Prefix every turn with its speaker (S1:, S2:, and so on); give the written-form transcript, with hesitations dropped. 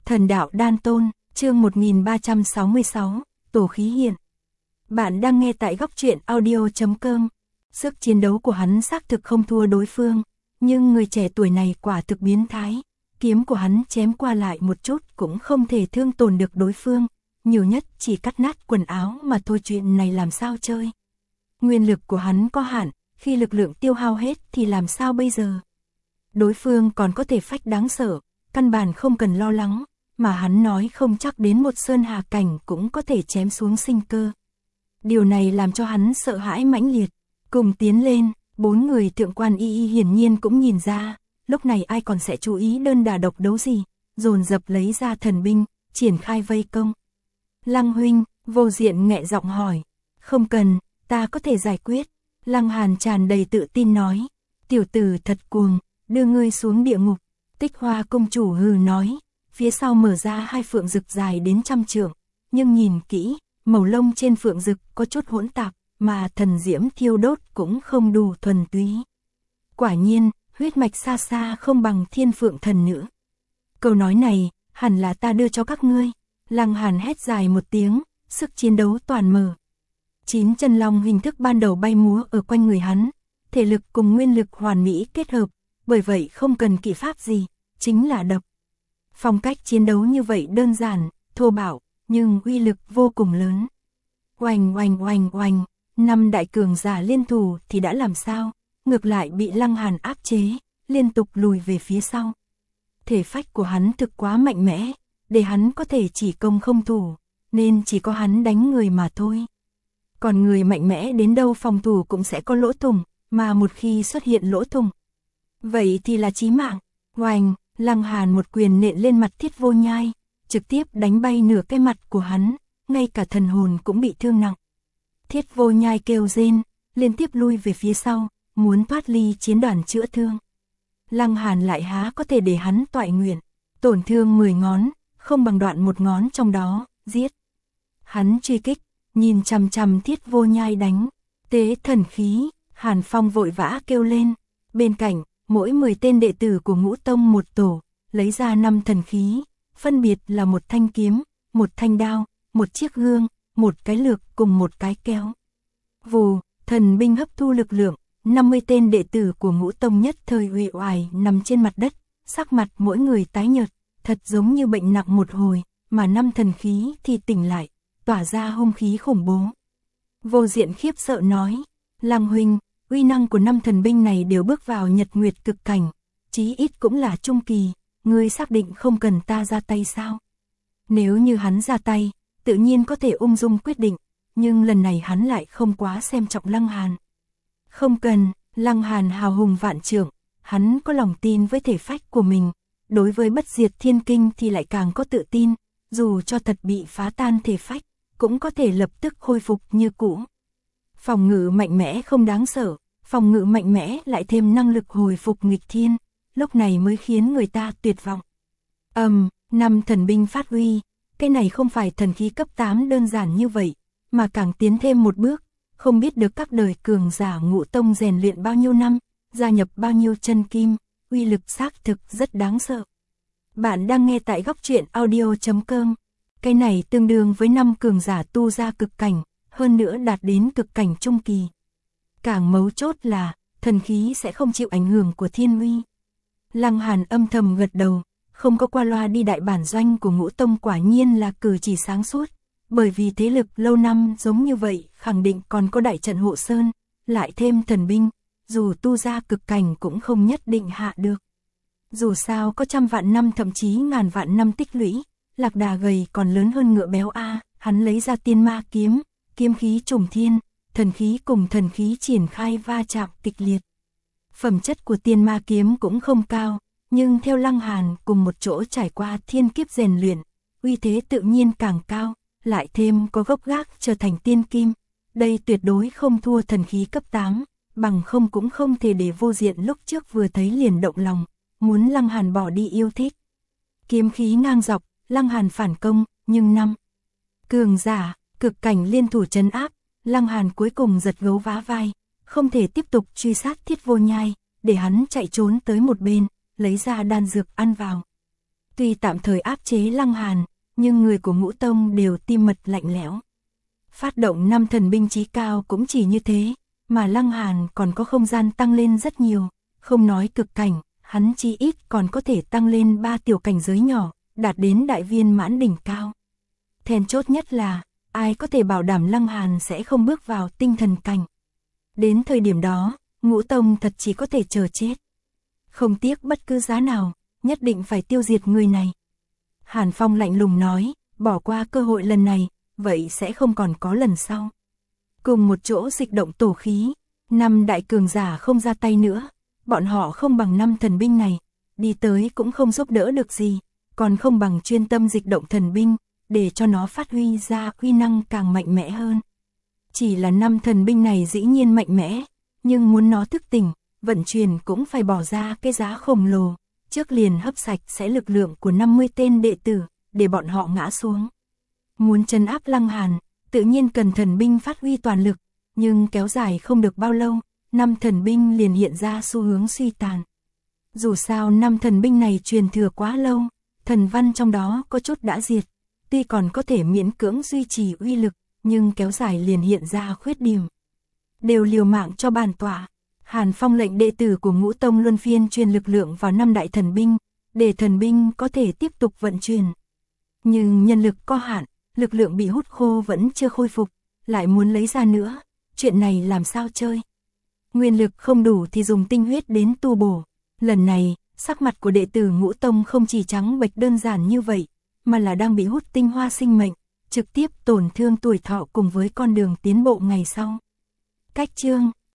S1: Thần đạo đan tôn, chương 1366, tổ khí hiện. Bạn đang nghe tại góc truyện audio.com. Sức chiến đấu của hắn xác thực không thua đối phương, nhưng người trẻ tuổi này quả thực biến thái. Kiếm của hắn chém qua lại một chút cũng không thể thương tổn được đối phương, nhiều nhất chỉ cắt nát quần áo mà thôi, chuyện này làm sao chơi. Nguyên lực của hắn có hạn, khi lực lượng tiêu hao hết thì làm sao bây giờ? Đối phương còn có thể phách đáng sợ, căn bản không cần lo lắng, mà hắn nói không chắc đến một sơn hà cảnh cũng có thể chém xuống sinh cơ. Điều này làm cho hắn sợ hãi mãnh liệt. Cùng tiến lên, 4 người thượng quan y hiển nhiên cũng nhìn ra, lúc này ai còn sẽ chú ý đơn đả độc đấu gì, dồn dập lấy ra thần binh, triển khai vây công. Lăng huynh, Vô Diện nghẹ giọng hỏi, không cần, ta có thể giải quyết. Lăng Hàn tràn đầy tự tin nói, tiểu tử thật cuồng, đưa ngươi xuống địa ngục. Tích Hoa công chủ hừ nói, phía sau mở ra 2 phượng rực dài đến 100 trượng, nhưng nhìn kỹ, màu lông trên phượng rực có chút hỗn tạp, mà thần diễm thiêu đốt cũng không đủ thuần túy. Quả nhiên, huyết mạch xa xa không bằng thiên phượng thần nữa. Câu nói này, hẳn là ta đưa cho các ngươi. Lăng Hàn hét dài một tiếng, sức chiến đấu toàn mở. 9 chân long hình thức ban đầu bay múa ở quanh người hắn, thể lực cùng nguyên lực hoàn mỹ kết hợp, bởi vậy không cần kỹ pháp gì, chính là độc. Phong cách chiến đấu như vậy đơn giản, thô bạo, nhưng uy lực vô cùng lớn. Oanh oanh oanh oanh, 5 đại cường giả liên thủ thì đã làm sao, ngược lại bị Lăng Hàn áp chế, liên tục lùi về phía sau. Thể phách của hắn thực quá mạnh mẽ, để hắn có thể chỉ công không thủ, nên chỉ có hắn đánh người mà thôi. Còn người mạnh mẽ đến đâu phòng thủ cũng sẽ có lỗ thủng, mà một khi xuất hiện lỗ thủng, vậy thì là chí mạng. Oanh, Lăng Hàn một quyền nện lên mặt Thiết Vô Nhai, trực tiếp đánh bay nửa cái mặt của hắn, ngay cả thần hồn cũng bị thương nặng. Thiết Vô Nhai kêu rên, liên tiếp lui về phía sau, muốn thoát ly chiến đoàn chữa thương. Lăng Hàn lại há có thể để hắn toại nguyện, tổn thương 10 ngón, không bằng đoạn một ngón trong đó, giết. Hắn truy kích, nhìn chằm chằm Thiết Vô Nhai đánh, tế thần khí, Hàn Phong vội vã kêu lên. Bên cạnh, mỗi 10 tên đệ tử của Ngũ Tông một tổ, lấy ra 5 thần khí, phân biệt là một thanh kiếm, một thanh đao, một chiếc gương, một cái lược cùng một cái kéo. Vù, thần binh hấp thu lực lượng, 50 tên đệ tử của Ngũ Tông nhất thời uể oải nằm trên mặt đất, sắc mặt mỗi người tái nhợt, thật giống như bệnh nặng một hồi, mà 5 thần khí thì tỉnh lại, tỏa ra hung khí khủng bố. Vô Diện khiếp sợ nói, Lăng huynh, uy năng của 5 thần binh này đều bước vào nhật nguyệt cực cảnh, chí ít cũng là trung kỳ, ngươi xác định không cần ta ra tay sao? Nếu như hắn ra tay, tự nhiên có thể ung dung quyết định, nhưng lần này hắn lại không quá xem trọng Lăng Hàn. Không cần, Lăng Hàn hào hùng vạn trượng, hắn có lòng tin với thể phách của mình, đối với bất diệt thiên kinh thì lại càng có tự tin, dù cho thật bị phá tan thể phách, cũng có thể lập tức khôi phục như cũ. Phòng ngự mạnh mẽ không đáng sợ, phòng ngự mạnh mẽ lại thêm năng lực hồi phục nghịch thiên, lúc này mới khiến người ta tuyệt vọng. 5 thần binh phát huy, cái này không phải thần khí cấp 8 đơn giản như vậy, mà càng tiến thêm một bước, không biết được các đời cường giả Ngũ Tông rèn luyện bao nhiêu năm, gia nhập bao nhiêu chân kim, uy lực xác thực rất đáng sợ. Bạn đang nghe tại góc truyện audio.com. Cái này tương đương với 5 cường giả tu ra cực cảnh, hơn nữa đạt đến cực cảnh trung kỳ. Càng mấu chốt là, thần khí sẽ không chịu ảnh hưởng của thiên uy. Lăng Hàn âm thầm gật đầu, không có qua loa đi đại bản doanh của Ngũ Tông quả nhiên là cử chỉ sáng suốt, bởi vì thế lực lâu năm giống như vậy khẳng định còn có đại trận hộ sơn, lại thêm thần binh, dù tu ra cực cảnh cũng không nhất định hạ được. Dù sao có 100 vạn năm thậm chí ngàn vạn năm tích lũy, lạc đà gầy còn lớn hơn ngựa béo a. Hắn lấy ra tiên ma kiếm, kiếm khí trùng thiên, thần khí cùng thần khí triển khai va chạm kịch liệt. Phẩm chất của tiên ma kiếm cũng không cao, nhưng theo Lăng Hàn cùng một chỗ trải qua thiên kiếp rèn luyện, uy thế tự nhiên càng cao, lại thêm có gốc gác trở thành tiên kim. Đây tuyệt đối không thua thần khí cấp 8, bằng không cũng không thể để Vô Diện lúc trước vừa thấy liền động lòng, muốn Lăng Hàn bỏ đi yêu thích. Kiếm khí ngang dọc, Lăng Hàn phản công, nhưng 5 cường giả, cực cảnh liên thủ trấn áp, Lăng Hàn cuối cùng giật gấu vá vai, không thể tiếp tục truy sát Thiết Vô Nhai, để hắn chạy trốn tới một bên, lấy ra đan dược ăn vào. Tuy tạm thời áp chế Lăng Hàn, nhưng người của Ngũ Tông đều tim mật lạnh lẽo. Phát động 5 thần binh chí cao cũng chỉ như thế, mà Lăng Hàn còn có không gian tăng lên rất nhiều, không nói cực cảnh, hắn chí ít còn có thể tăng lên 3 tiểu cảnh giới nhỏ, đạt đến đại viên mãn đỉnh cao. Then chốt nhất là, ai có thể bảo đảm Lăng Hàn sẽ không bước vào tinh thần cảnh. Đến thời điểm đó, Ngũ Tông thật chỉ có thể chờ chết. Không tiếc bất cứ giá nào, nhất định phải tiêu diệt người này. Hàn Phong lạnh lùng nói, bỏ qua cơ hội lần này, vậy sẽ không còn có lần sau. Cùng một chỗ dịch động tổ khí, 5 đại cường giả không ra tay nữa, bọn họ không bằng 5 thần binh này, đi tới cũng không giúp đỡ được gì, còn không bằng chuyên tâm dịch động thần binh, để cho nó phát huy ra uy năng càng mạnh mẽ hơn. Chỉ là 5 thần binh này dĩ nhiên mạnh mẽ, nhưng muốn nó thức tỉnh, vận chuyển cũng phải bỏ ra cái giá khổng lồ, trước liền hấp sạch sẽ lực lượng của 50 tên đệ tử, để bọn họ ngã xuống. Muốn trấn áp Lăng Hàn, tự nhiên cần thần binh phát huy toàn lực, nhưng kéo dài không được bao lâu, 5 thần binh liền hiện ra xu hướng suy tàn. Dù sao 5 thần binh này truyền thừa quá lâu, thần văn trong đó có chút đã diệt, tuy còn có thể miễn cưỡng duy trì uy lực, nhưng kéo dài liền hiện ra khuyết điểm. Đều liều mạng cho bản tọa. Hàn Phong lệnh đệ tử của Ngũ Tông luân phiên truyền lực lượng vào 5 đại thần binh, để thần binh có thể tiếp tục vận chuyển. Nhưng nhân lực có hạn, lực lượng bị hút khô vẫn chưa khôi phục, lại muốn lấy ra nữa, chuyện này làm sao chơi. Nguyên lực không đủ thì dùng tinh huyết đến tu bổ. Lần này, sắc mặt của đệ tử Ngũ Tông không chỉ trắng bệch đơn giản như vậy, mà là đang bị hút tinh hoa sinh mệnh, trực tiếp tổn thương tuổi thọ cùng với con đường tiến bộ ngày sau. Cách chương